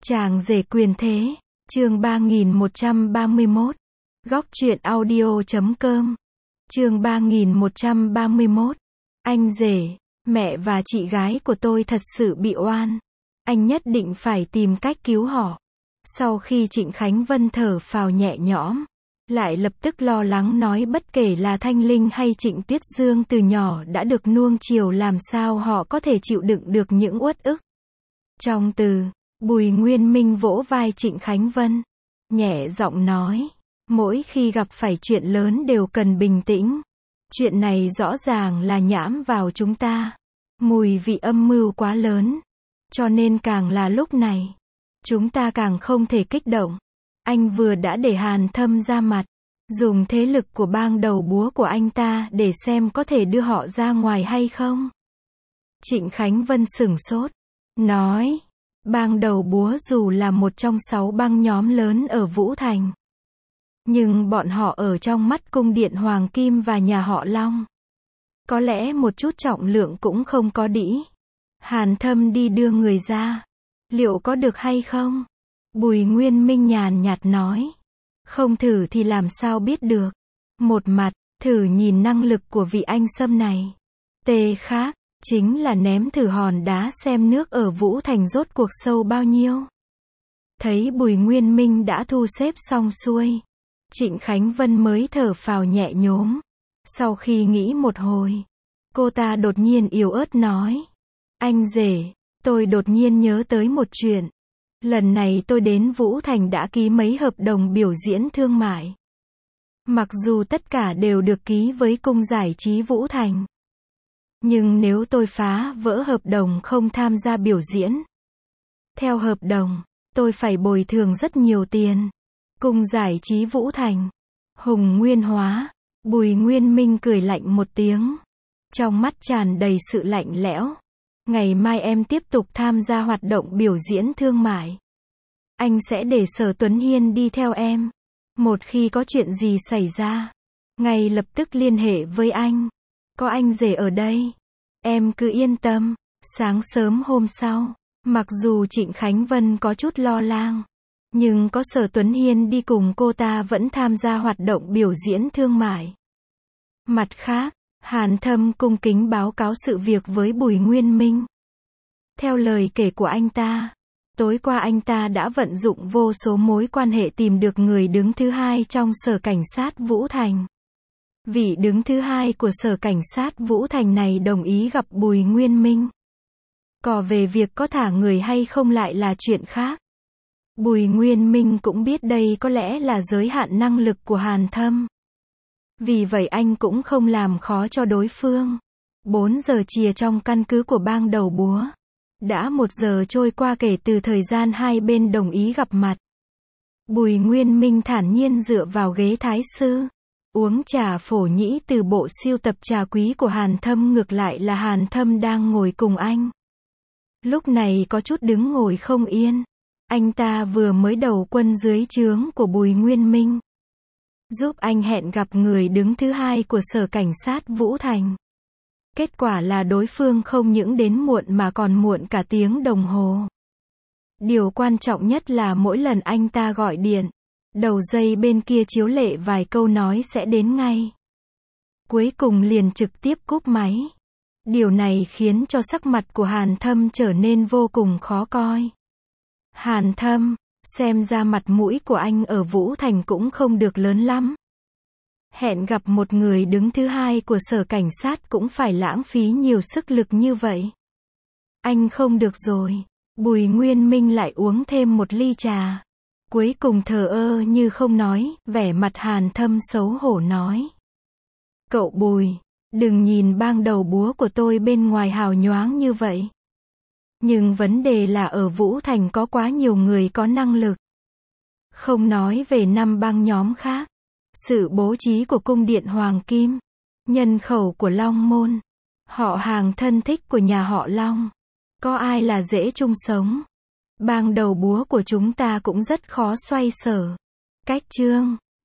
Chàng rể quyền thế, chương 3131, góc truyện audio.com, chương 3131, anh rể, mẹ và chị gái của tôi thật sự bị oan. Anh nhất định phải tìm cách cứu họ. Sau khi Trịnh Khánh Vân thở phào nhẹ nhõm, lại lập tức lo lắng nói bất kể là Thanh Linh hay Trịnh Tuyết Dương từ nhỏ đã được nuông chiều làm sao họ có thể chịu đựng được những uất ức. Trong từ, Bùi Nguyên Minh vỗ vai Trịnh Khánh Vân, nhẹ giọng nói, mỗi khi gặp phải chuyện lớn đều cần bình tĩnh. Chuyện này rõ ràng là nhãm vào chúng ta. Mùi vị âm mưu quá lớn. Cho nên càng là lúc này, chúng ta càng không thể kích động. Anh vừa đã để Hàn Thâm ra mặt, dùng thế lực của bang đầu búa của anh ta để xem có thể đưa họ ra ngoài hay không. Trịnh Khánh Vân sửng sốt, nói, bang đầu búa dù là một trong 6 bang nhóm lớn ở Vũ Thành, nhưng bọn họ ở trong mắt cung điện Hoàng Kim và nhà họ Long, có lẽ một chút trọng lượng cũng không có đĩ. Hàn Thâm đi đưa người ra, liệu có được hay không? Bùi Nguyên Minh nhàn nhạt nói, không thử thì làm sao biết được. Một mặt, thử nhìn năng lực của vị anh Sâm này. Tê khác, chính là ném thử hòn đá xem nước ở Vũ Thành rốt cuộc sâu bao nhiêu. Thấy Bùi Nguyên Minh đã thu xếp xong xuôi, Trịnh Khánh Vân mới thở phào nhẹ nhõm. Sau khi nghĩ một hồi, cô ta đột nhiên yếu ớt nói, anh rể, tôi đột nhiên nhớ tới một chuyện. Lần này tôi đến Vũ Thành đã ký mấy hợp đồng biểu diễn thương mại. Mặc dù tất cả đều được ký với cung giải trí Vũ Thành, nhưng nếu tôi phá vỡ hợp đồng không tham gia biểu diễn, theo hợp đồng, tôi phải bồi thường rất nhiều tiền. Cung giải trí Vũ Thành, Hùng Nguyên Hóa, Bùi Nguyên Minh cười lạnh một tiếng, trong mắt tràn đầy sự lạnh lẽo. Ngày mai em tiếp tục tham gia hoạt động biểu diễn thương mại. Anh sẽ để Sở Tuấn Hiên đi theo em. Một khi có chuyện gì xảy ra, ngay lập tức liên hệ với anh. Có anh rể ở đây, em cứ yên tâm. Sáng sớm hôm sau, mặc dù Trịnh Khánh Vân có chút lo lắng, nhưng có Sở Tuấn Hiên đi cùng cô ta vẫn tham gia hoạt động biểu diễn thương mại. Mặt khác, Hàn Thâm cung kính báo cáo sự việc với Bùi Nguyên Minh. Theo lời kể của anh ta, tối qua anh ta đã vận dụng vô số mối quan hệ tìm được người đứng thứ hai trong Sở Cảnh sát Vũ Thành. Vị đứng thứ hai của Sở Cảnh sát Vũ Thành này đồng ý gặp Bùi Nguyên Minh. Còn về việc có thả người hay không lại là chuyện khác. Bùi Nguyên Minh cũng biết đây có lẽ là giới hạn năng lực của Hàn Thâm. Vì vậy anh cũng không làm khó cho đối phương. 4 giờ chiều trong căn cứ của bang đầu búa. Đã 1 giờ trôi qua kể từ thời gian hai bên đồng ý gặp mặt. Bùi Nguyên Minh thản nhiên dựa vào ghế thái sư, uống trà phổ nhĩ từ bộ siêu tập trà quý của Hàn Thâm, ngược lại là Hàn Thâm đang ngồi cùng anh. Lúc này có chút đứng ngồi không yên. Anh ta vừa mới đầu quân dưới trướng của Bùi Nguyên Minh, giúp anh hẹn gặp người đứng thứ hai của Sở Cảnh sát Vũ Thành. Kết quả là đối phương không những đến muộn mà còn muộn cả tiếng đồng hồ. Điều quan trọng nhất là mỗi lần anh ta gọi điện, đầu dây bên kia chiếu lệ vài câu nói sẽ đến ngay. Cuối cùng liền trực tiếp cúp máy. Điều này khiến cho sắc mặt của Hàn Thâm trở nên vô cùng khó coi. Hàn Thâm, xem ra mặt mũi của anh ở Vũ Thành cũng không được lớn lắm. Hẹn gặp một người đứng thứ hai của Sở Cảnh sát cũng phải lãng phí nhiều sức lực như vậy. Anh không được rồi. Bùi Nguyên Minh lại uống thêm một ly trà. Cuối cùng thờ ơ như không nói, vẻ mặt Hàn Thâm xấu hổ nói. Cậu Bùi, đừng nhìn bang đầu búa của tôi bên ngoài hào nhoáng như vậy. Nhưng vấn đề là ở Vũ Thành có quá nhiều người có năng lực. Không nói về 5 bang nhóm khác, sự bố trí của cung điện Hoàng Kim, nhân khẩu của Long Môn, họ hàng thân thích của nhà họ Long, có ai là dễ chung sống. Bang đầu búa của chúng ta cũng rất khó xoay sở. Cách chương